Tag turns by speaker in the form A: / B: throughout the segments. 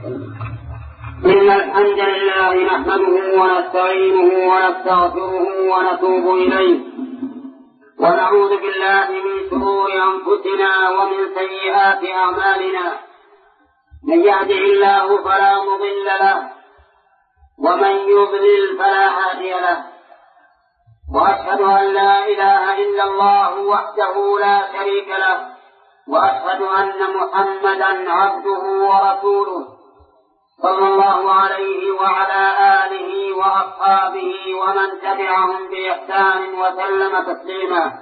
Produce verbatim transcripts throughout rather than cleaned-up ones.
A: إن الحمد لله نحمده ونستعينه ونستغفره ونتوب إليه ونعوذ بالله من شرور أنفسنا ومن سيئات أعمالنا. من يهده الله فلا مضل له ومن يضلل فلا هادي له، وأشهد أن لا إله إلا الله وحده لا شريك له، وأشهد أن محمدا عبده ورسوله صلى الله عليه وعلى آله وأصحابه ومن تبعهم بإحسان وسلم تسليما.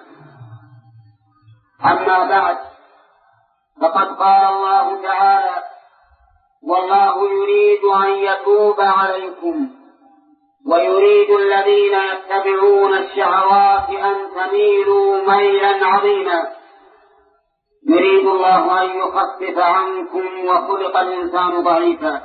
A: أما بعد، فقد قال الله تعالى: والله يريد أن يتوب عليكم ويريد الذين يتبعون الشهوات أن تميلوا ميلا عظيما. يريد الله أن يخفف عنكم وخلق الإنسان ضعيفا.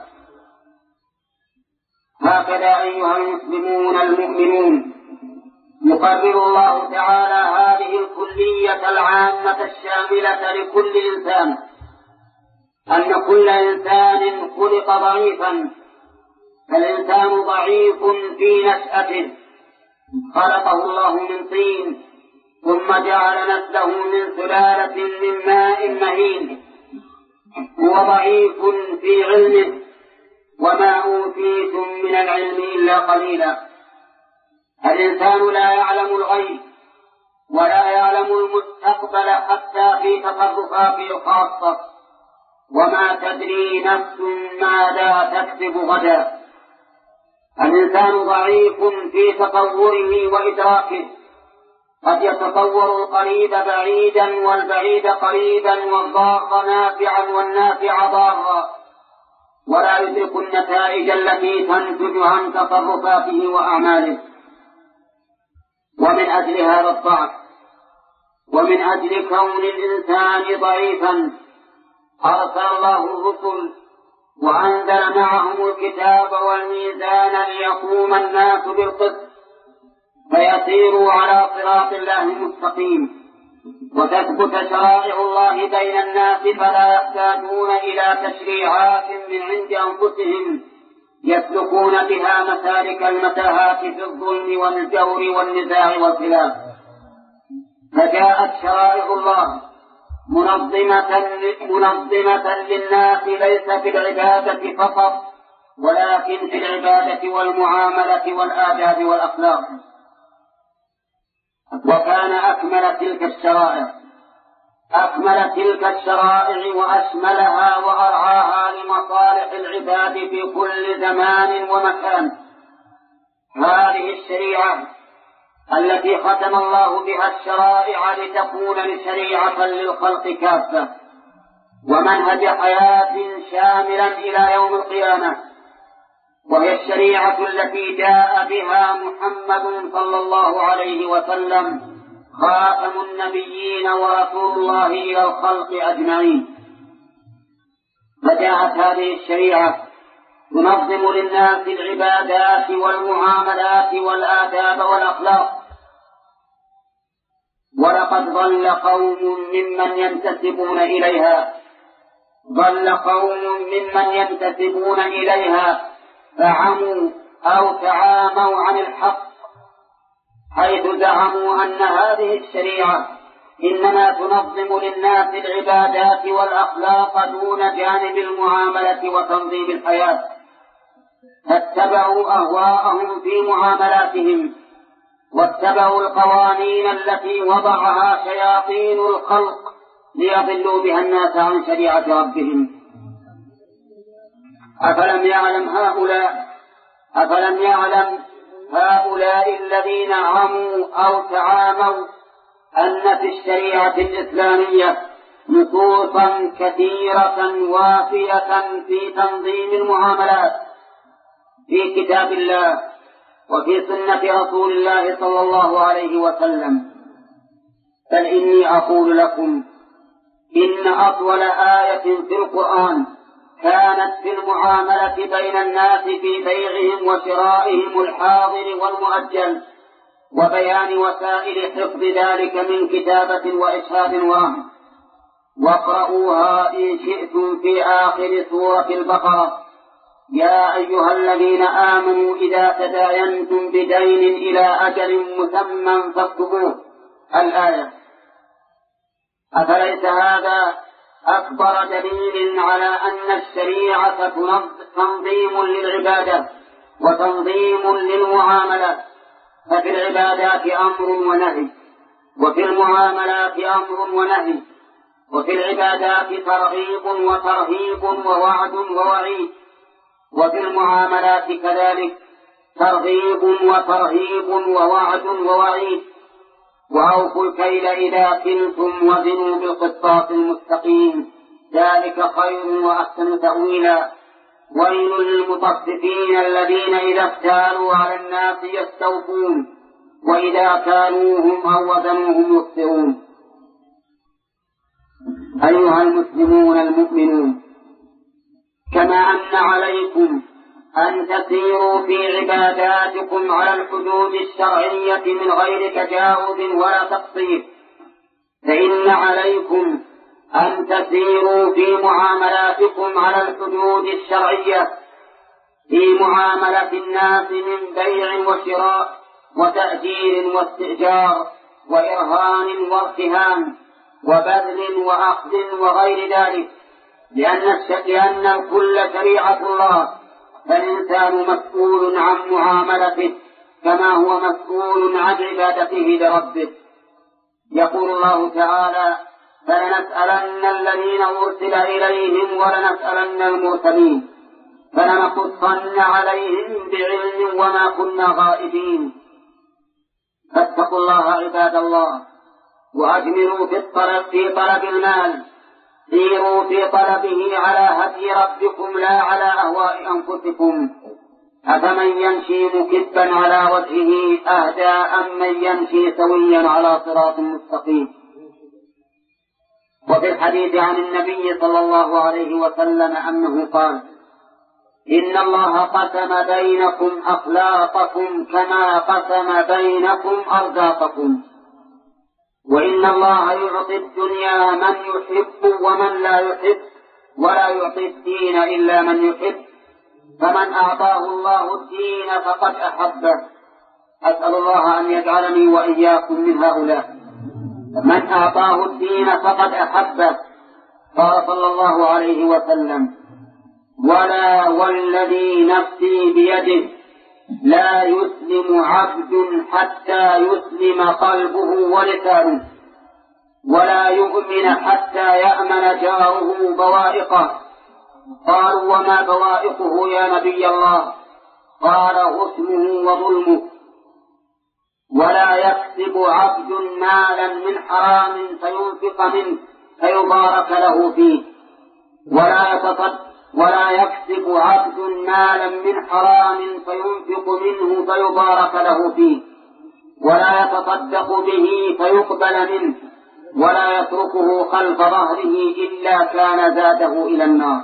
A: هكذا أيها المسلمون المؤمنون يقرر الله تعالى هذه الكلية العامة الشاملة لكل إنسان، أن كل إنسان خلق ضعيفا، فالإنسان ضعيف في نشأته، خلقه الله من طين ثم جعل نسله من سلالة من ماء مهين. هو ضعيف في علمه، وما أوتيتم من العلم إلا قليلا. الإنسان لا يعلم الغيب ولا يعلم المستقبل حتى في تصرفاته الخاصة، وما تدري نفس ماذا تكسب غدا. الإنسان ضعيف في تصوره وإدراكه، قد يتصور القريب بعيدا والبعيد قريبا والضار نافعا والنافع ضارا، ولا يدرك النتائج التي تنتج عن تصرفاته وأعماله. ومن أجل هذا الضعف ومن أجل كون الإنسان ضعيفا أرسل الله الرسل وأنزل معهم الكتاب والميزان ليقوم الناس بالقسط فيسيروا على صراط الله مستقيم، وتثبت شرائع الله بين الناس فلا يحتاجون إلى تشريعات من عند أنفسهم يسلكون بها مسالك المتاهات في الظلم والجور والنزاع والخلاف. فجاءت شرائع الله منظمة, منظمة للناس، ليس في العبادة فقط ولكن في العبادة والمعاملة والآداب والأخلاق. وكان أكمل تلك الشرائع أكمل تلك الشرائع وأشملها وأرعاها لمصالح العباد في كل زمان ومكان هذه الشريعة التي ختم الله بها الشرائع لتكون لشريعة للخلق كافة ومنهج حياة شاملا إلى يوم القيامة، وهي الشريعة التي جاء بها محمد صلى الله عليه وسلم خاتم النبيين ورسول الله إلى الخلق أجمعين. فجاءت هذه الشريعة تنظم للناس العبادات والمعاملات والآداب والأخلاق. ولقد ضل قوم ممن ينتسبون إليها ضل قوم ممن ينتسبون إليها فعموا أو تعاموا عن الحق، حيث زعموا أن هذه الشريعة إنما تنظم للناس العبادات والأخلاق دون جانب المعاملة وتنظيم الحياة، فاتبعوا أهواءهم في معاملاتهم واتبعوا القوانين التي وضعها شياطين الخلق ليضلوا بها الناس عن شريعة ربهم. أفلم يعلم هؤلاء أفلم يعلم هؤلاء الذين عموا أو تعاموا أن في الشريعة الإسلامية نصوصا كثيرة وافية في تنظيم المعاملات في كتاب الله وفي سنة رسول الله صلى الله عليه وسلم. بل إني أقول لكم إن أطول آية في القرآن كانت في المعاملة بين الناس في بيعهم وشرائهم الحاضر والمؤجل، وبيان وسائل حفظ ذلك من كتابة وإشهاد ورهن. واقرؤوها إن شئتم في آخر سورة البقرة يا أيها الذين آمنوا إذا تداينتم بدين إلى أجل مسمى فاكتبوه. الآية. أفليس هذا أكبر دليل على أن الشريعة تنظيم للعبادة وتنظيم للمعاملات؟ ففي العبادات أمر ونهي، وفي المعاملات أمر ونهي، وفي العبادات ترغيب وترهيب ووعد ووعيد، وفي المعاملات كذلك ترغيب وترهيب ووعد ووعيد. وأوفوا الكيل إذا كلتم وزنوا بالقسطاس المستقيم، ذلك خير وأحسن تأويلا. ويل للمطففين الذين إذا اكتالوا على الناس يستوفون وإذا كالوهم أو وزنوهم يخسرون. أيها المسلمون المؤمنون، كما أن عليكم أن تسيروا في عباداتكم على الحدود الشرعية من غير تجاوز ولا تقصير، فإن عليكم أن تسيروا في معاملاتكم على الحدود الشرعية في معاملة الناس من بيع وشراء وتأجير واستئجار وإرهان وارتهان وبذل وأخذ وغير ذلك، لأن, لأن الكل شريعة الله، فالإنسان مسؤول عن معاملته كما هو مسؤول عن عبادته لربه. يقول الله تعالى: فلنسألن الذين أرسل إليهم ولنسألن المرسلين فلنقصن عليهم بعلم وما كنا غائبين. فاتقوا الله عباد الله، وأجملوا في الطلب في طلب المال، سيروا في طلبه على هدي ربكم لا على أهواء أنفسكم. أفمن يمشي مكبا على وجهه أهدى أم من يمشي سويا على صراط مستقيم؟ وفي الحديث عن النبي صلى الله عليه وسلم أنه قال: إن الله قسم بينكم أخلاقكم كما قسم بينكم أرزاقكم، وإن الله يعطي الدنيا من يحب ومن لا يحب، ولا يعطي الدين إلا من يحب، فمن أعطاه الله الدين فقد أحبه. أسأل الله أن يجعلني وإياكم من هؤلاء. من أعطاه الدين فقد أحبه. قال صلى الله عليه وسلم: ولا والذي نفسي بيده لا يسلم عبد حتى يسلم قلبه ولسانه، ولا يؤمن حتى يأمن جاره بوائقه. قالوا: وما بوائقه يا نبي الله؟ قال: غصمه وظلمه. ولا يكسب عبد مالا من حرام فينفق منه فيبارك له فيه، ولا يتصدق ولا يكسب عبد مالا من حرام فينفق منه فيبارك له فيه، ولا يتصدق به فيقبل منه، ولا يتركه خلف ظهره إلا كان زاده إلى النار.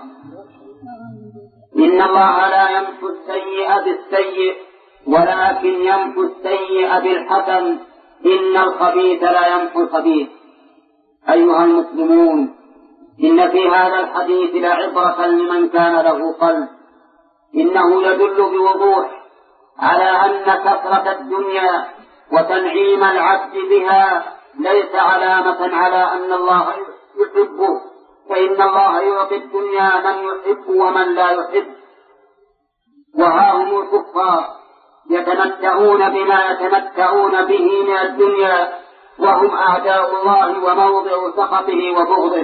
A: إن الله لا يمحو السيئ بالسيء ولكن يمحو السيئ بالحسن، إن الخبيث لا يمحو الخبيث. أيها المسلمون، إن في هذا الحديث لعبرة لمن كان له قلب. إنه يدل بوضوح على أن كثرة الدنيا وتنعيم العبد بها ليس علامة على أن الله يحبه، فإن الله يعطي الدنيا من يحب ومن لا يحب. وها هم الكفار يتمتعون بما يتمتعون به من الدنيا، وهم أعداء الله وموضع سخطه وبغضه.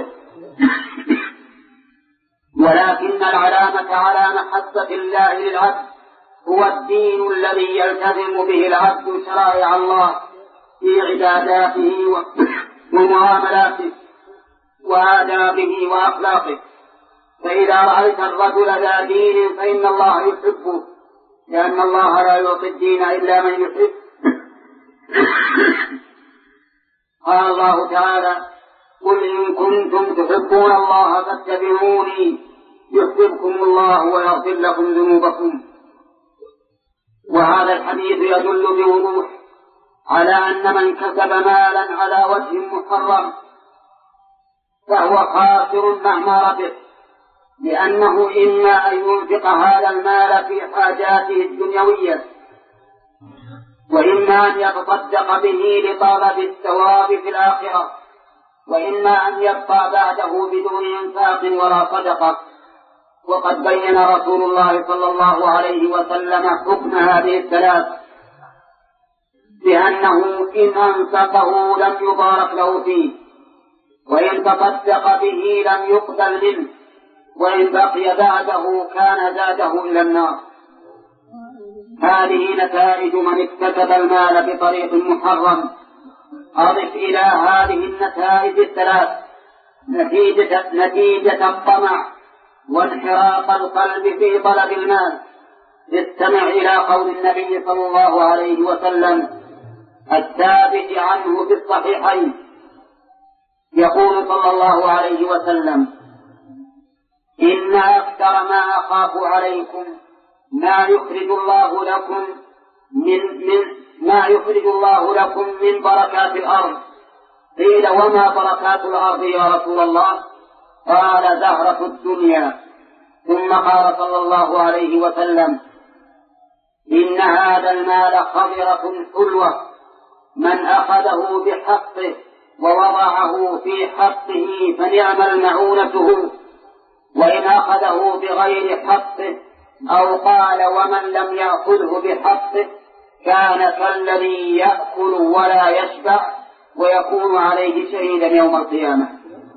A: ولكن العلامة على محبة الله للعبد هو الدين الذي يلتزم به العبد شرائع الله في عباداته ومعاملاته وآدابه وأخلاقه. فإذا رأيت الرجل ذا دين فإن الله يحبه، لأن الله لا يعطي الدين إلا من يحب. قال الله تعالى: قل إن كنتم تحبون الله فاتبعوني يحببكم الله ويغفر لكم ذنوبكم. وهذا الحديث يدل بوضوح على أن من كسب مالا على وجه محرم فهو خاسر مهما ربح، لأنه إما أن ينفق هذا المال في حاجاته الدنيوية، وإما أن يتصدق به لطلب الثواب في الآخرة، وإما أن يبقى بعده بدون إنفاق ولا صدقة. وقد بين رسول الله صلى الله عليه وسلم حكم هذه الثلاث بأنه إن أنفقه لم يبارك له فيه، وإن تصدق به لم يقبل منه، وإن بقي بعده كان زاده إلى النار. هذه نتائج من اكتسب المال بطريق محرم. أضف إلى هذه النتائج الثلاث نتيجة, نتيجة الطمع وانحراف القلب في طلب المال. استمع إلى قول النبي صلى الله عليه وسلم الثابت عنه في الصحيحين، يقول صلى الله عليه وسلم: إن أكثر ما أخاف عليكم ما يخرج الله لكم من, من ما يخرج الله لكم من بركات الأرض. قيل: وما بركات الأرض يا رسول الله؟ قال: زهرة الدنيا. ثم قال صلى الله عليه وسلم: إن هذا المال خضرة حلوة، من أخذه بحقه ووضعه في حقه فنعم المعونته، وإن أخذه بغير حقه أو قال ومن لم يأخذه بحقه كان كالذي يأكل ولا يشبع ويكون عليه شهيدا يوم القيامة.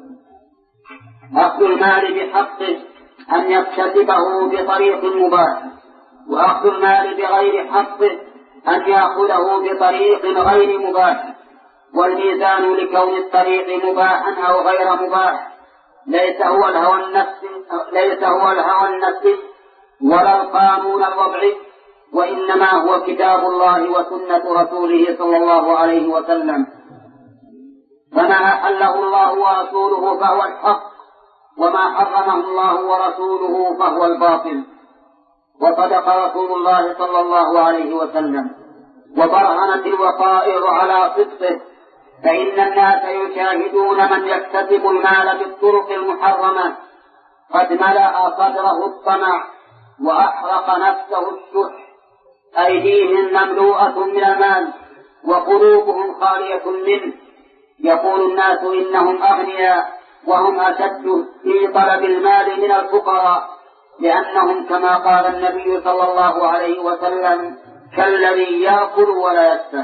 A: أخذ المال بحقه أن يكتسبه بطريق مباح، وأخذ المال بغير حقه أن يأخذه بطريق غير مباح. والميزان لكون الطريق مباحا أو غير مباح ليس هو الهوى النفسي ليس هو الهوى النفسي ولا القانون الوضعي، وإنما هو كتاب الله وسنة رسوله صلى الله عليه وسلم. فما أحله الله ورسوله فهو الحق، وما حرمه الله ورسوله فهو الباطل. وصدق رسول الله صلى الله عليه وسلم، وبرهنت الوقائع على صدقه، فإن الناس يشاهدون من يكتسب المال بالطرق المحرمة قد ملأ صدره الطمع وأحرق نفسه الشح، أيديهم مملوءة من المال وقلوبهم خالية منه. يقول الناس إنهم أغنياء وهم أشد في طلب المال من الفقراء، لأنهم كما قال النبي صلى الله عليه وسلم كالذي يأكل ولا يشبع.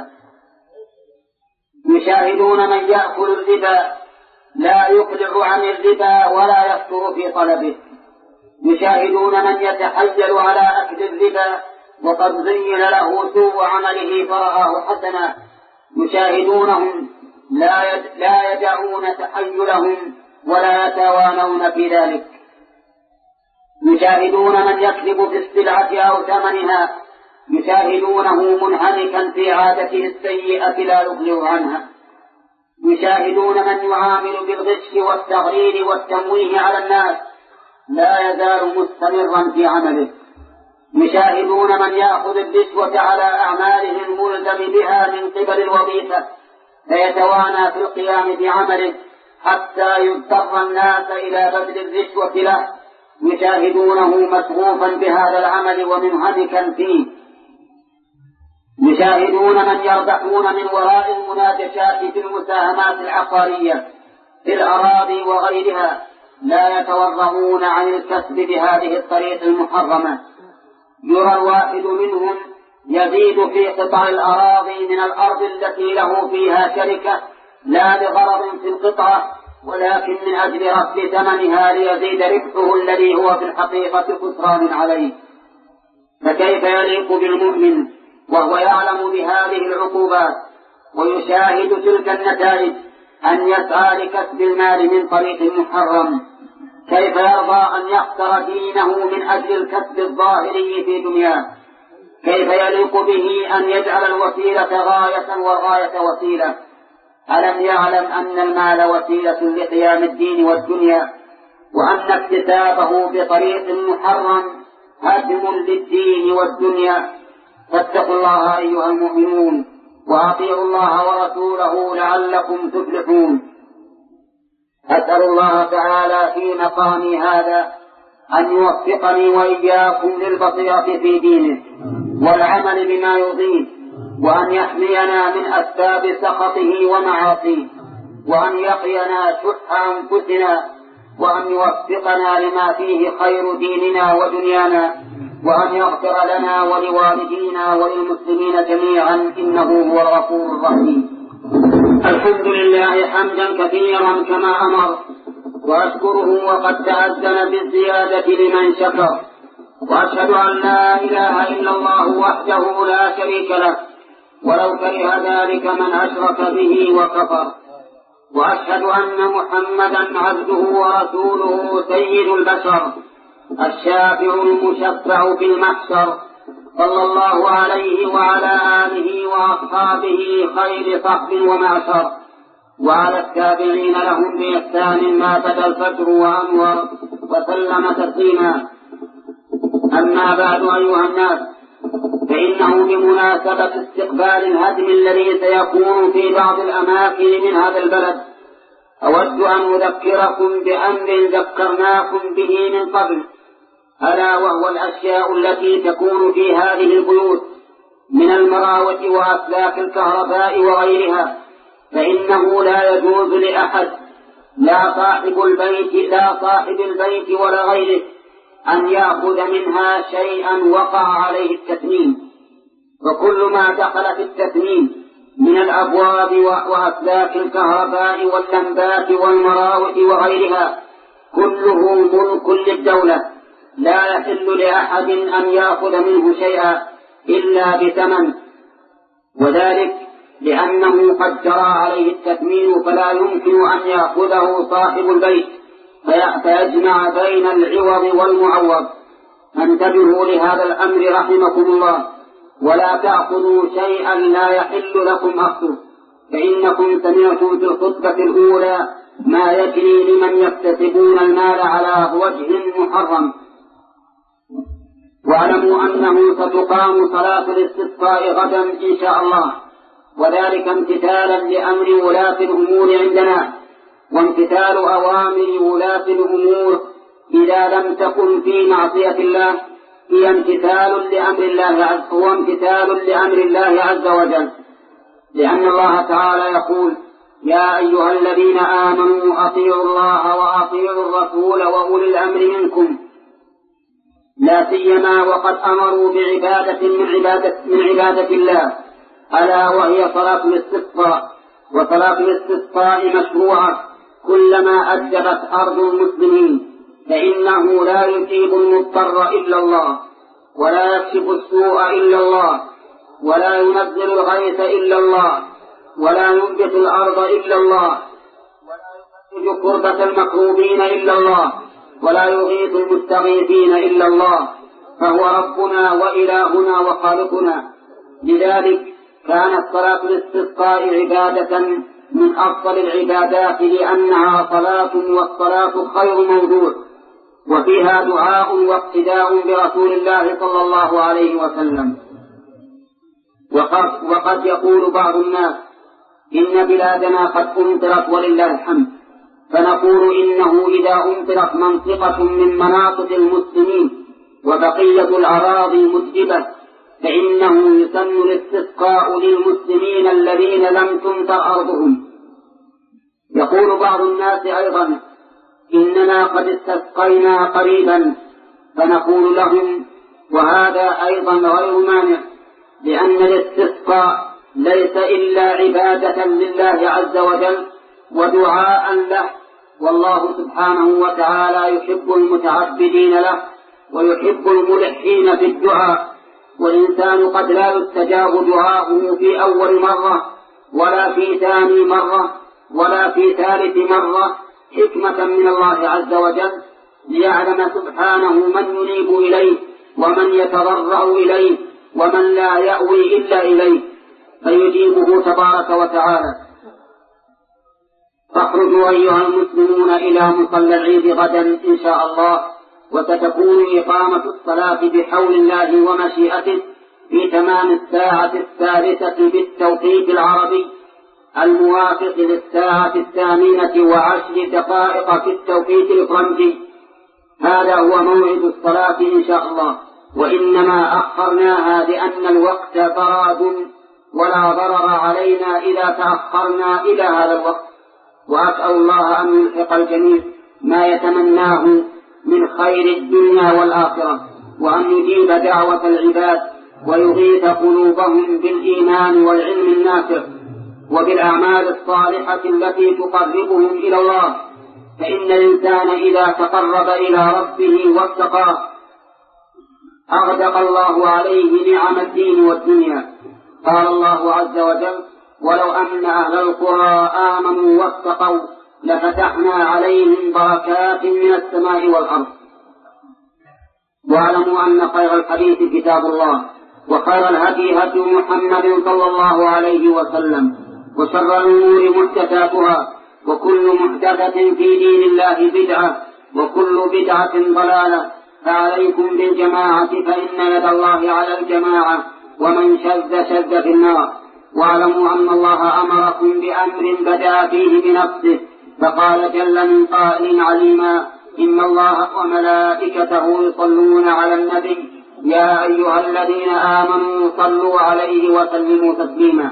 A: يشاهدون من يأكل الربا لا يقلع عن الربا ولا يفتر في طلبه، يشاهدون من يتحيل على أكل الربا وقد زين له سوء عمله فرآه حسنا، يشاهدونهم لا يدعون تحيلهم ولا يتوانون في ذلك. يشاهدون من يكذب في السلعة أو ثمنها، يشاهدونه منهمكا في عادته السيئة لا يغلو عنها. يشاهدون من يعامل بالغش والتغرير والتمويه على الناس لا يزال مستمرا في عمله. يشاهدون من يأخذ الرشوة على أعماله الملزم بها من قبل الوظيفة فيتوانى في القيام بعمله حتى يضطر الناس إلى بذل الرشوة له. يشاهدونه مشغوفا بهذا العمل ومنهمكا فيه. يشاهدون من يربحون من وراء المناجشات في المساهمات العقارية في الأراضي وغيرها، لا يتورعون عن الكسب بهذه الطريق المحرمة. يرى الواحد منهم يزيد في قطع الأراضي من الأرض التي له فيها شركة لا لغرض في القطعة ولكن من أجل رفع ثمنها ليزيد ربحه الذي هو في الحقيقة خسران عليه. فكيف يليق بالمؤمن وهو يعلم بهذه العقوبات ويشاهد تلك النتائج أن يسعى لكسب المال من طريق محرم؟ كيف يرضى أن يخسر دينه من أجل الكسب الظاهري في دنياه؟ كيف يليق به أن يجعل الوسيلة غاية والغاية وسيلة؟ ألم يعلم أن المال وسيلة لقيام الدين والدنيا، وأن اكتسابه بطريق محرم هدم للدين والدنيا؟ فاتقوا الله أيها المؤمنون وأطيعوا الله ورسوله لعلكم تفلحون. أسأل الله تعالى في مقامي هذا أن يوفقني وإياكم للبصيرة في دينه والعمل بما يرضيه، وأن يحمينا من أسباب سخطه ومعاصيه، وأن يقينا شح أنفسنا، وأن يوفقنا لما فيه خير ديننا ودنيانا، وأن يغفر لنا ولوالدينا وللمسلمين جميعا، إنه هو الغفور الرحيم. الحمد لله حمدا كثيرا كما أمر، وأشكره وقد تأذن بالزيادة لمن شكر، وأشهد أن لا إله إلا الله وحده لا شريك له، ولو كره ذلك من أشرك به وكفر، وأشهد أن محمدا عبده ورسوله سيد البشر الشافع المشفع في المحشر، صلى الله عليه وعلى آله وأصحابه خير صحب ومعشر، وعلى التابعين لهم بإحسان ما بدا الفجر وأنور، وسلم تسليما. أما بعد أيها الناس، فإنه بمناسبة استقبال الهدم الذي سيكون في بعض الأماكن من هذا البلد، أود أن أذكركم بأمر ذكرناكم به من قبل، ألا وهو الأشياء التي تكون في هذه البيوت من المراوح وأسلاك الكهرباء وغيرها، فإنه لا يجوز لأحد، لا صاحب البيت لا صاحب البيت ولا غيره، أن يأخذ منها شيئا وقع عليه التثمين. وكل ما دخل في التثمين من الأبواب وأسلاك الكهرباء واللمبات والمراوح وغيرها كله ملك للدولة، لا يحل لأحد أن يأخذ منه شيئا إلا بثمن، وذلك لأنه قد جرى عليه التثمين، فلا يمكن أن يأخذه صاحب البيت فيجمع بين العوض والمعوض. انتبهوا لهذا الأمر رحمكم الله، ولا تأخذوا شيئا لا يحل لكم أخذه، فإنكم سمعتم في الخطبة الأولى ما يجري لمن يكتسبون المال على وجه محرم. واعلموا أنه ستقام صلاة الاستسقاء غدا إن شاء الله، وذلك امتثالا لأمر ولاة الأمور عندنا، وامتثال أوامر ولاة الأمور إذا لم تكن في معصية الله هي امتثال لأمر الله عز هو امتثال لأمر الله عز وجل، لأن الله تعالى يقول: يا أيها الذين آمنوا أطيعوا الله وأطيعوا الرسول وأولي الأمر منكم، لا سيما وقد أمروا بعبادة من عبادة, من عبادة الله، ألا وهي صلاة الاستسقاء. وصلاة الاستسقاء مشروعة كلما أجبت أرض المسلمين، فإنه لا يجيب المضطر إلا الله، ولا يكشف السوء إلا الله، ولا ينزل الغيث إلا الله، ولا ينبت الأرض إلا الله، ولا يفرج كربة المكروبين إلا الله، ولا يغيث المستغيثين إلا الله، فهو ربنا وإلهنا وخالقنا. لذلك كانت صلاة الاستسقاء عبادة من أفضل العبادات، لأنها صلاة، والصلاة خير موضوع، وفيها دعاء واقتداء برسول الله صلى الله عليه وسلم. وقد, وقد يقول بعض الناس: إن بلادنا قد أمطرت ولله الحمد، فنقول إنه إذا أمطرت منطقة من مناطق المسلمين وبقية الأراضي مجدبة فإنه يسن الاستسقاء للمسلمين الذين لم تمطر أرضهم. يقول بعض الناس أيضا: إننا قد استسقينا قريبا، فنقول لهم: وهذا أيضا غير مانع، لأن الاستسقاء ليس إلا عبادة لله عز وجل ودعاء له، والله سبحانه وتعالى يحب المتعبدين له ويحب الملحين في الدعاء. والإنسان قد لا يستجاب دعاؤه في أول مرة ولا في ثاني مرة ولا في ثالث مرة، حكمة من الله عز وجل ليعلم سبحانه من ينيب إليه ومن يتضرع إليه ومن لا يأوي إلا إليه، فيجيبه تبارك وتعالى. فاخرجوا أيها المسلمون إلى مصلى العيد غدا إن شاء الله، وستكون إقامة الصلاة بحول الله ومشيئته في تمام الساعة الثالثة بالتوقيت العربي الموافق للساعة الثامنة وعشر دقائق في التوقيت الفرنسي، هذا هو موعد الصلاة إن شاء الله، وإنما أخرناها لأن الوقت براد ولا ضرر علينا إذا تأخرنا إلى هذا الوقت. وأسأل الله أن يلحق الجميع ما يتمناه من خير الدنيا والآخرة، وأن يجيب دعوة العباد ويغيث قلوبهم بالإيمان والعلم النافع وبالأعمال الصالحة التي تقربهم إلى الله. فإن الإنسان إذا تقرب إلى ربه واتقاه أغدق الله عليه نعم الدين والدنيا. قال الله عز وجل: ولو أن أهل القرى آمنوا واتقوا لفتحنا عليهم بركات من السماء والأرض. واعلموا أن خير الحديث كتاب الله، وخير الهدي هدي محمد صلى الله عليه وسلم، وشر الأمور محدثاتها، وكل محدثة في دين الله بدعة، وكل بدعة ضلالة. فعليكم بالجماعة فإن يد الله على الجماعة، ومن شذ شذ في النار. واعلموا أن الله أمركم بأمر بدأ فيه بنفسه، فقال جل من قائل عليما: إن الله وملائكته يصلون على النبي يا أيها الذين آمنوا صلوا عليه وسلموا تسليما.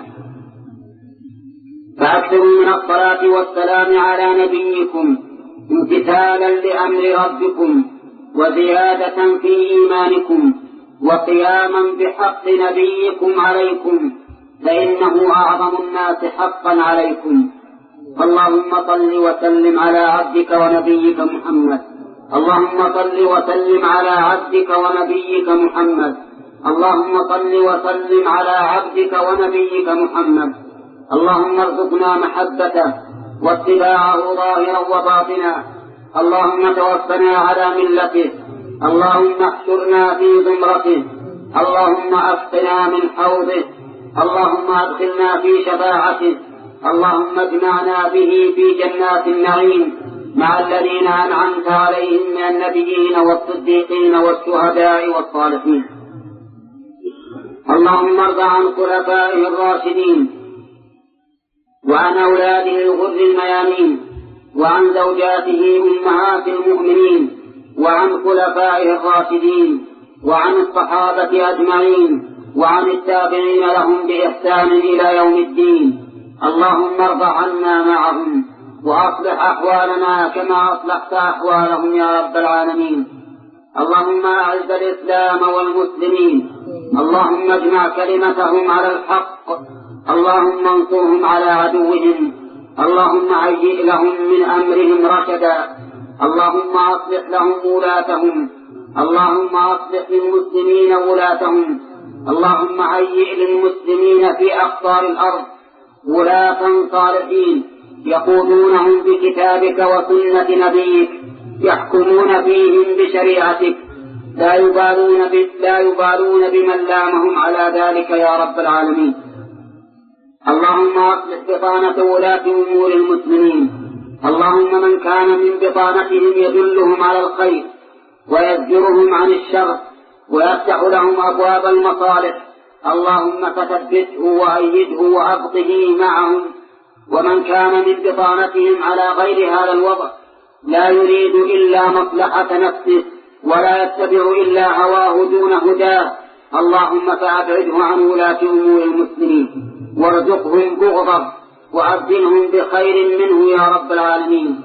A: فأكثروا من الصلاة والسلام على نبيكم امتثالا لأمر ربكم، وزيادة في إيمانكم، وقياما بحق نبيكم عليكم، فإنه أعظم الناس حقا عليكم. اللهم صل وسلم على عبدك ونبيك محمد. اللهم صل وسلم على عبدك ونبيك محمد. اللهم صل وسلم على عبدك ونبيك محمد. اللهم ارزقنا محبته واتباعه ظاهرا وباطنا. اللهم توفنا على ملته. اللهم احشرنا في زمرته. اللهم اسقنا من حوضه. اللهم ادخلنا في شفاعته. اللهم اجمعنا به في جنات النعيم مع الذين أنعمت عليهم من النبيين والصديقين والشهداء والصالحين. اللهم ارض عن خلفائه الراشدين، وعن أولاده الغر الميامين، وعن زوجاته أمهات المؤمنين، وعن خلفائه الراشدين، وعن الصحابة أجمعين، وعن التابعين لهم بإحسان إلى يوم الدين. اللهم ارض عنا معهم، وأصلح أحوالنا كما أصلحت أحوالهم يا رب العالمين. اللهم أعز الإسلام والمسلمين. اللهم اجمع كلمتهم على الحق. اللهم انصرهم على عدوهم. اللهم هيئ لهم من أمرهم رشدا. اللهم أصلح لهم ولاتهم. اللهم أصلح للمسلمين ولاتهم. اللهم هيئ للمسلمين في أقطار الأرض ولاة صالحين يقودونهم بكتابك وسنة نبيك، يحكمون فيهم بشريعتك، لا يبالون لا يبالون بمن لامهم على ذلك يا رب العالمين. اللهم أصلح بطانة ولاة أمور المسلمين. اللهم من كان من بطانتهم يدلهم على الخير ويزجرهم عن الشر ويفتح لهم أبواب المصالح، اللهم فثبته وأيده وأبقه معهم. ومن كان من بطانتهم على غير هذا الوضع لا يريد إلا مصلحة نفسه ولا يتبع إلا هواه دون هداه، اللهم فأبعده عن ولاة أمور المسلمين وارزقهم بغضه وأبدلهم بخير منه يا رب العالمين.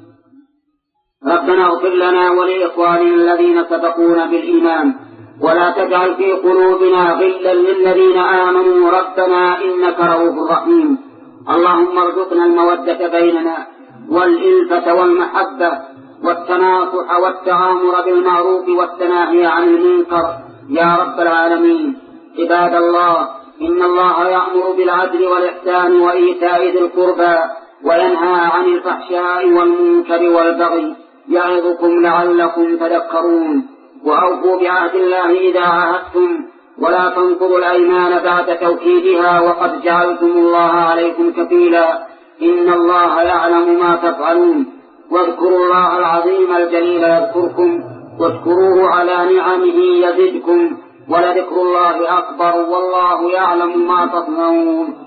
A: ربنا اغفر لنا ولإخواننا الذين سبقونا بالإيمان، ولا تجعل في قلوبنا غلا للذين آمنوا ربنا إنك رؤوف رحيم. اللهم ارزقنا المودة بيننا والإلفة والمحبة والتناصح والتعامر بالمعروف والتناهي عن المنكر يا رب العالمين. عباد الله، إن الله يأمر بالعدل والإحسان وإيتاء ذي القربى وينهى عن الفحشاء والمنكر والبغي، يعظكم لعلكم تذكرون. وأوفوا بعهد الله إذا عاهدتم، ولا تنقضوا الأيمان بعد توكيدها وقد جعلتم الله عليكم كفيلا، إن الله يعلم ما تفعلون. واذكروا الله العظيم الجليل يذكركم، واشكروه على نعمه يزدكم، ولذكر الله أكبر والله يعلم ما تصنعون.